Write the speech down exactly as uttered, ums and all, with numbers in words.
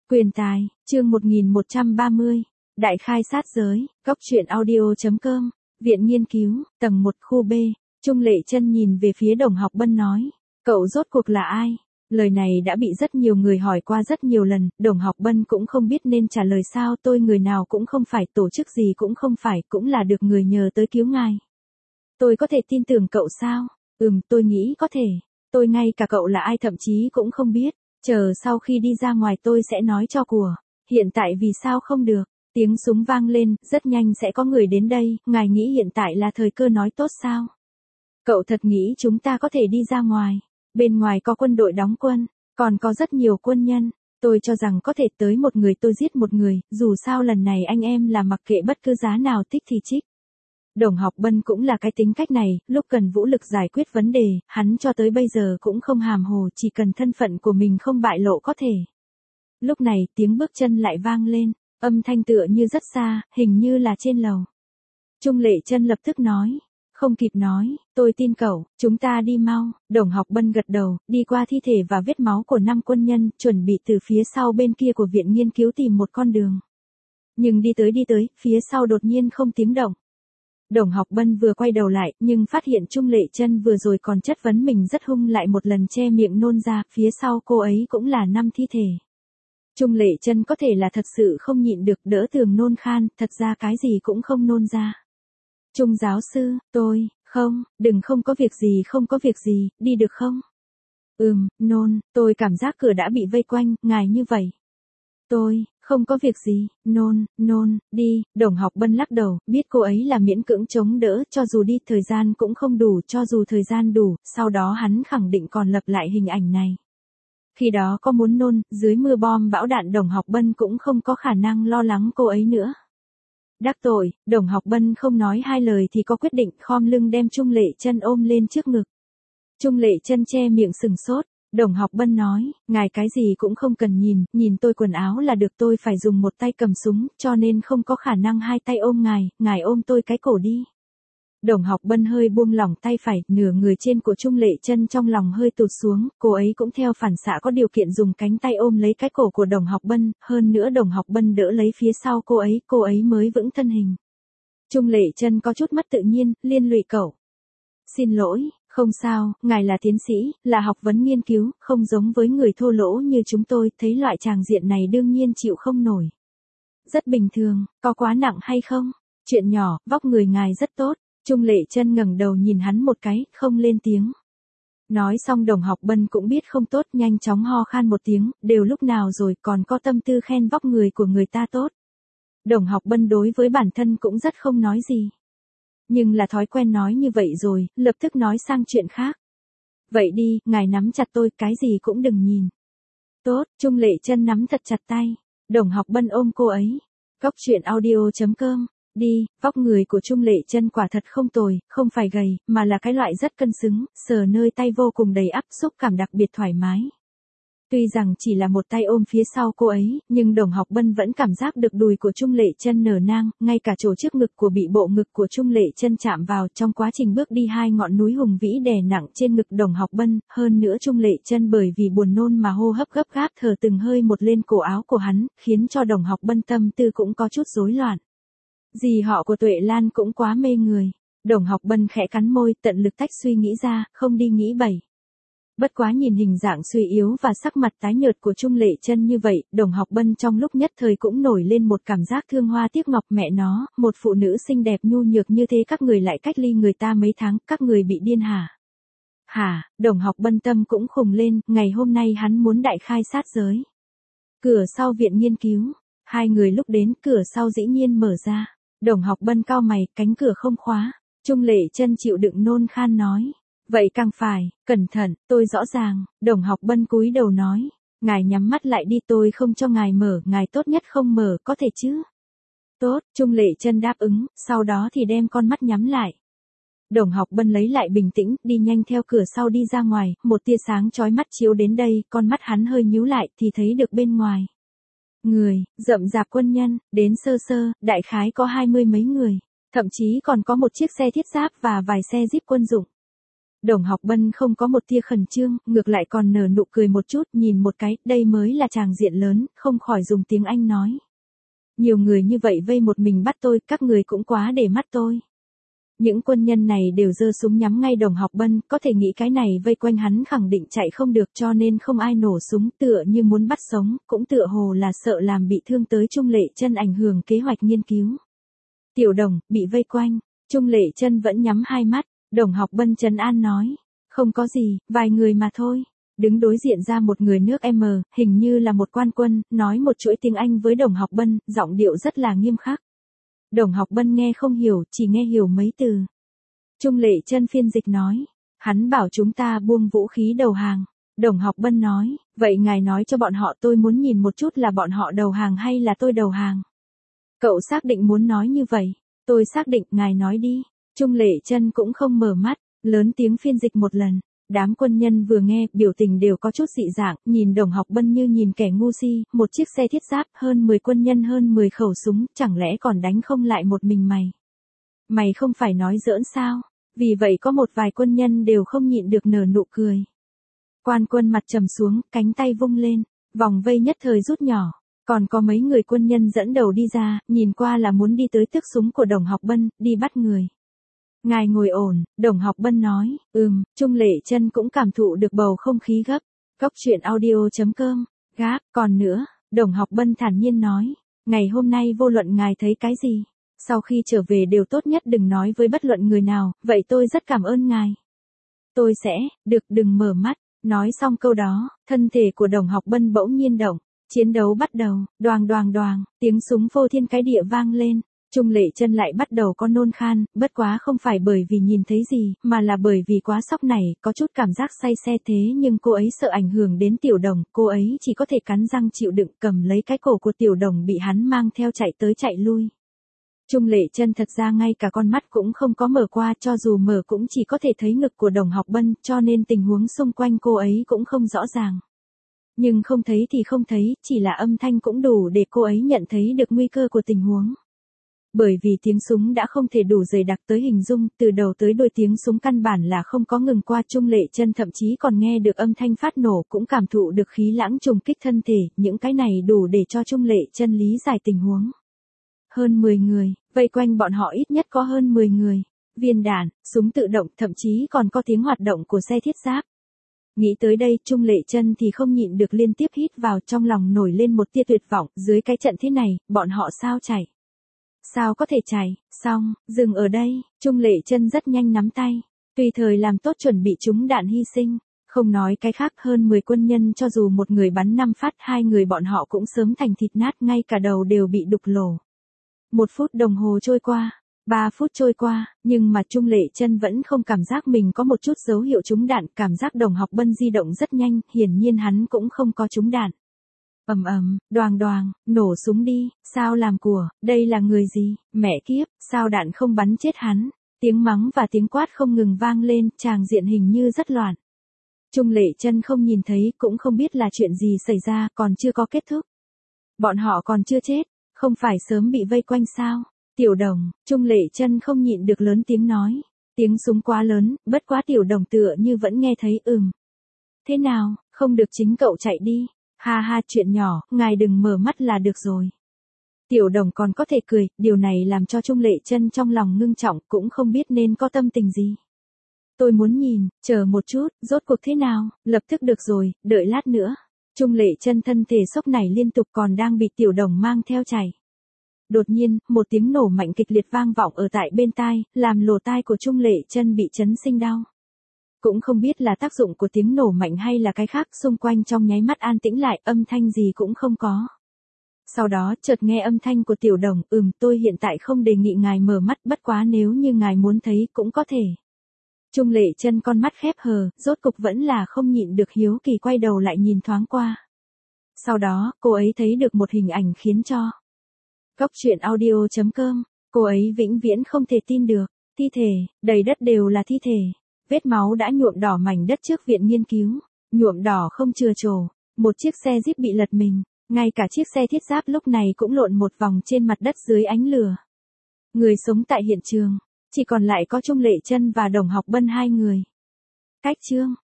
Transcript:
Quyền tài, chương một nghìn một trăm ba mươi. Đại khai sát giới, góc truyện audio.com, Viện Nghiên cứu, tầng một khu B. Trung Lệ Chân nhìn về phía Đồng Học Bân nói, cậu rốt cuộc là ai? Lời này đã bị rất nhiều người hỏi qua rất nhiều lần, Đồng Học Bân cũng không biết nên trả lời sao. Tôi người nào cũng không phải, tổ chức gì cũng không phải, cũng là được người nhờ tới cứu ngài. Tôi có thể tin tưởng cậu sao? Ừm, tôi nghĩ có thể. Tôi ngay cả cậu là ai thậm chí cũng không biết. Chờ sau khi đi ra ngoài tôi sẽ nói cho của. Hiện tại vì sao không được? Tiếng súng vang lên, rất nhanh sẽ có người đến đây. Ngài nghĩ hiện tại là thời cơ nói tốt sao? Cậu thật nghĩ chúng ta có thể đi ra ngoài? Bên ngoài có quân đội đóng quân, còn có rất nhiều quân nhân. Tôi cho rằng có thể tới một người tôi giết một người, dù sao lần này anh em là mặc kệ bất cứ giá nào thích thì trích. Đồng Học Bân cũng là cái tính cách này, lúc cần vũ lực giải quyết vấn đề, hắn cho tới bây giờ cũng không hàm hồ, chỉ cần thân phận của mình không bại lộ có thể. Lúc này tiếng bước chân lại vang lên, âm thanh tựa như rất xa, hình như là trên lầu. Trung Lệ Chân lập tức nói, không kịp nói, tôi tin cậu, chúng ta đi mau. Đồng Học Bân gật đầu, đi qua thi thể và vết máu của năm quân nhân, chuẩn bị từ phía sau bên kia của viện nghiên cứu tìm một con đường. Nhưng đi tới đi tới, phía sau đột nhiên không tiếng động. Đồng Học Bân vừa quay đầu lại, nhưng phát hiện Trung Lệ Chân vừa rồi còn chất vấn mình rất hung, lại một lần che miệng nôn ra, phía sau cô ấy cũng là năm thi thể. Trung Lệ Chân có thể là thật sự không nhịn được, đỡ tường nôn khan, thật ra cái gì cũng không nôn ra. Trung giáo sư, tôi, không, đừng, không có việc gì, không có việc gì, đi được không? Ừm, nôn, tôi cảm giác cửa đã bị vây quanh, ngài như vậy. Tôi, không có việc gì, nôn, nôn, đi. Đồng Học Bân lắc đầu, biết cô ấy là miễn cưỡng chống đỡ, cho dù đi thời gian cũng không đủ, cho dù thời gian đủ, sau đó hắn khẳng định còn lập lại hình ảnh này. Khi đó có muốn nôn, dưới mưa bom bão đạn Đồng Học Bân cũng không có khả năng lo lắng cô ấy nữa. Đắc tội, Đồng Học Bân không nói hai lời thì có quyết định, khom lưng đem Trung Lệ Chân ôm lên trước ngực. Trung Lệ Chân che miệng sừng sốt. Đồng Học Bân nói, ngài cái gì cũng không cần nhìn, nhìn tôi quần áo là được, tôi phải dùng một tay cầm súng, cho nên không có khả năng hai tay ôm ngài, ngài ôm tôi cái cổ đi. Đồng Học Bân hơi buông lỏng tay phải, nửa người trên của Trung Lệ Chân trong lòng hơi tụt xuống, cô ấy cũng theo phản xạ có điều kiện dùng cánh tay ôm lấy cái cổ của Đồng Học Bân, hơn nữa Đồng Học Bân đỡ lấy phía sau cô ấy, cô ấy mới vững thân hình. Trung Lệ Chân có chút mất tự nhiên, liên lụy cậu. Xin lỗi, không sao, ngài là tiến sĩ, là học vấn nghiên cứu, không giống với người thô lỗ như chúng tôi, thấy loại tràng diện này đương nhiên chịu không nổi. Rất bình thường, có quá nặng hay không? Chuyện nhỏ, vóc người ngài rất tốt. Trung Lệ Chân ngẩng đầu nhìn hắn một cái, không lên tiếng. Nói xong Đồng Học Bân cũng biết không tốt, nhanh chóng ho khan một tiếng, đều lúc nào rồi còn có tâm tư khen vóc người của người ta tốt. Đồng Học Bân đối với bản thân cũng rất không nói gì. Nhưng là thói quen nói như vậy rồi, lập tức nói sang chuyện khác. Vậy đi, ngài nắm chặt tôi, cái gì cũng đừng nhìn. Tốt, Trung Lệ Chân nắm thật chặt tay. Đồng Học Bân ôm cô ấy. Góc truyện audio.com. Đi, vóc người của Trung Lệ Chân quả thật không tồi, không phải gầy, mà là cái loại rất cân xứng, sờ nơi tay vô cùng đầy ắp, xúc cảm đặc biệt thoải mái. Tuy rằng chỉ là một tay ôm phía sau cô ấy, nhưng Đồng Học Bân vẫn cảm giác được đùi của Trung Lệ Chân nở nang, ngay cả chỗ trước ngực của bị bộ ngực của Trung Lệ Chân chạm vào, trong quá trình bước đi hai ngọn núi hùng vĩ đè nặng trên ngực Đồng Học Bân, hơn nữa Trung Lệ Chân bởi vì buồn nôn mà hô hấp gấp gáp, thở từng hơi một lên cổ áo của hắn, khiến cho Đồng Học Bân tâm tư cũng có chút rối loạn. Dì họ của Tuệ Lan cũng quá mê người. Đồng Học Bân khẽ cắn môi, tận lực tách suy nghĩ ra, không đi nghĩ bậy. Bất quá nhìn hình dạng suy yếu và sắc mặt tái nhợt của Trung Lệ Chân như vậy, Đồng Học Bân trong lúc nhất thời cũng nổi lên một cảm giác thương hoa tiếc ngọc, mẹ nó, một phụ nữ xinh đẹp nhu nhược như thế các người lại cách ly người ta mấy tháng, các người bị điên hả? Hả, Đồng Học Bân tâm cũng khùng lên, ngày hôm nay hắn muốn đại khai sát giới. Cửa sau viện nghiên cứu, hai người lúc đến, cửa sau dĩ nhiên mở ra. Đồng Học Bân cau mày, cánh cửa không khóa. Trung Lệ Chân chịu đựng nôn khan nói. Vậy càng phải, cẩn thận, tôi rõ ràng. Đồng Học Bân cúi đầu nói. Ngài nhắm mắt lại đi, tôi không cho ngài mở, ngài tốt nhất không mở, có thể chứ? Tốt, Trung Lệ Chân đáp ứng, sau đó thì đem con mắt nhắm lại. Đồng Học Bân lấy lại bình tĩnh, đi nhanh theo cửa sau đi ra ngoài, một tia sáng chói mắt chiếu đến đây, con mắt hắn hơi nhíu lại thì thấy được bên ngoài. Người, rậm rạp quân nhân, đến sơ sơ, đại khái có hai mươi mấy người, thậm chí còn có một chiếc xe thiết giáp và vài xe jeep quân dụng. Đồng Học Bân không có một tia khẩn trương, ngược lại còn nở nụ cười một chút, nhìn một cái, đây mới là tràng diện lớn, không khỏi dùng tiếng Anh nói. Nhiều người như vậy vây một mình bắt tôi, các người cũng quá để mắt tôi. Những quân nhân này đều giơ súng nhắm ngay Đồng Học Bân, có thể nghĩ cái này vây quanh hắn khẳng định chạy không được cho nên không ai nổ súng, tựa như muốn bắt sống, cũng tựa hồ là sợ làm bị thương tới Trung Lệ Chân ảnh hưởng kế hoạch nghiên cứu. Tiểu Đồng, bị vây quanh, Trung Lệ Chân vẫn nhắm hai mắt, Đồng Học Bân trấn an nói, không có gì, vài người mà thôi. Đứng đối diện ra một người nước M, hình như là một quan quân, nói một chuỗi tiếng Anh với Đồng Học Bân, giọng điệu rất là nghiêm khắc. Đồng Học Bân nghe không hiểu, chỉ nghe hiểu mấy từ. Trung Lệ Chân phiên dịch nói, hắn bảo chúng ta buông vũ khí đầu hàng. Đồng Học Bân nói, vậy ngài nói cho bọn họ tôi muốn nhìn một chút là bọn họ đầu hàng hay là tôi đầu hàng. Cậu xác định muốn nói như vậy, tôi xác định, ngài nói đi. Trung Lệ Chân cũng không mở mắt, lớn tiếng phiên dịch một lần. Đám quân nhân vừa nghe, biểu tình đều có chút dị dạng, nhìn Đồng Học Bân như nhìn kẻ ngu si, một chiếc xe thiết giáp, hơn mười quân nhân hơn mười khẩu súng, chẳng lẽ còn đánh không lại một mình mày? Mày không phải nói giỡn sao? Vì vậy có một vài quân nhân đều không nhịn được nở nụ cười. Quan quân mặt trầm xuống, cánh tay vung lên, vòng vây nhất thời rút nhỏ. Còn có mấy người quân nhân dẫn đầu đi ra, nhìn qua là muốn đi tới tước súng của Đồng Học Bân, đi bắt người. Ngài ngồi ổn, Đồng Học Bân nói, ừm, Trung Lệ Chân cũng cảm thụ được bầu không khí gấp. Góc truyện audio chấm com, gáp, còn nữa, Đồng Học Bân thản nhiên nói, ngày hôm nay vô luận ngài thấy cái gì, sau khi trở về đều tốt nhất đừng nói với bất luận người nào, vậy tôi rất cảm ơn ngài. Tôi sẽ, được, đừng mở mắt. Nói xong câu đó, thân thể của Đồng Học Bân bỗng nhiên động, chiến đấu bắt đầu, đoàng đoàng đoàng, tiếng súng phô thiên cái địa vang lên. Trung Lệ Chân lại bắt đầu có nôn khan, bất quá không phải bởi vì nhìn thấy gì, mà là bởi vì quá sốc này, có chút cảm giác say xe thế nhưng cô ấy sợ ảnh hưởng đến Tiểu Đồng, cô ấy chỉ có thể cắn răng chịu đựng cầm lấy cái cổ của Tiểu Đồng bị hắn mang theo chạy tới chạy lui. Trung Lệ Chân thật ra ngay cả con mắt cũng không có mở qua, cho dù mở cũng chỉ có thể thấy ngực của Đồng Học Bân, cho nên tình huống xung quanh cô ấy cũng không rõ ràng. Nhưng không thấy thì không thấy, chỉ là âm thanh cũng đủ để cô ấy nhận thấy được nguy cơ của tình huống. Bởi vì tiếng súng đã không thể đủ dày đặc tới hình dung, từ đầu tới đuôi tiếng súng căn bản là không có ngừng qua. Trung Lệ Chân thậm chí còn nghe được âm thanh phát nổ, cũng cảm thụ được khí lãng trùng kích thân thể, những cái này đủ để cho Trung Lệ Chân lý giải tình huống. Hơn mười người, vây quanh bọn họ ít nhất có hơn mười người, viên đạn, súng tự động, thậm chí còn có tiếng hoạt động của xe thiết giáp. Nghĩ tới đây, Trung Lệ Chân thì không nhịn được liên tiếp hít vào, trong lòng nổi lên một tia tuyệt vọng, dưới cái trận thế này, bọn họ sao chạy? Sao có thể chạy? Xong, dừng ở đây, Trung Lệ Chân rất nhanh nắm tay, tùy thời làm tốt chuẩn bị trúng đạn hy sinh. Không nói cái khác, hơn mười quân nhân cho dù một người bắn năm phát, hai người bọn họ cũng sớm thành thịt nát, ngay cả đầu đều bị đục lỗ. Một phút đồng hồ trôi qua, ba phút trôi qua, nhưng mà Trung Lệ Chân vẫn không cảm giác mình có một chút dấu hiệu trúng đạn, cảm giác Đồng Học Bân di động rất nhanh, hiển nhiên hắn cũng không có trúng đạn. Ầm ầm, đoàng đoàng, nổ súng đi, sao làm của, đây là người gì, mẹ kiếp, sao đạn không bắn chết hắn. Tiếng mắng và tiếng quát không ngừng vang lên, tràng diện hình như rất loạn. Trung Lệ Chân không nhìn thấy, cũng không biết là chuyện gì xảy ra, còn chưa có kết thúc. Bọn họ còn chưa chết, không phải sớm bị vây quanh sao? Tiểu Đồng, Trung Lệ Chân không nhịn được lớn tiếng nói. Tiếng súng quá lớn, bất quá Tiểu Đồng tựa như vẫn nghe thấy ừm. Thế nào, không được chính cậu chạy đi. Ha ha, chuyện nhỏ, ngài đừng mở mắt là được rồi. Tiểu Đồng còn có thể cười, điều này làm cho Trung Lệ Chân trong lòng ngưng trọng, cũng không biết nên có tâm tình gì. Tôi muốn nhìn, chờ một chút, rốt cuộc thế nào, lập tức được rồi, đợi lát nữa. Trung Lệ Chân thân thể sốc nảy liên tục, còn đang bị Tiểu Đồng mang theo chạy. Đột nhiên, một tiếng nổ mạnh kịch liệt vang vọng ở tại bên tai, làm lỗ tai của Trung Lệ Chân bị chấn sinh đau. Cũng không biết là tác dụng của tiếng nổ mạnh hay là cái khác, xung quanh trong nháy mắt an tĩnh lại, âm thanh gì cũng không có. Sau đó, chợt nghe âm thanh của Tiểu Đồng, ừm, tôi hiện tại không đề nghị ngài mở mắt, bất quá nếu như ngài muốn thấy, cũng có thể. Trung Lệ Chân con mắt khép hờ, rốt cục vẫn là không nhịn được hiếu kỳ quay đầu lại nhìn thoáng qua. Sau đó, cô ấy thấy được một hình ảnh khiến cho Góc truyện audio chấm com, cô ấy vĩnh viễn không thể tin được, thi thể, đầy đất đều là thi thể. Vết máu đã nhuộm đỏ mảnh đất trước viện nghiên cứu, nhuộm đỏ không chừa trổ, một chiếc xe Jeep bị lật mình, ngay cả chiếc xe thiết giáp lúc này cũng lộn một vòng trên mặt đất dưới ánh lửa. Người sống tại hiện trường, chỉ còn lại có Trung Lệ Chân và Đồng Học Bân hai người. Cách chương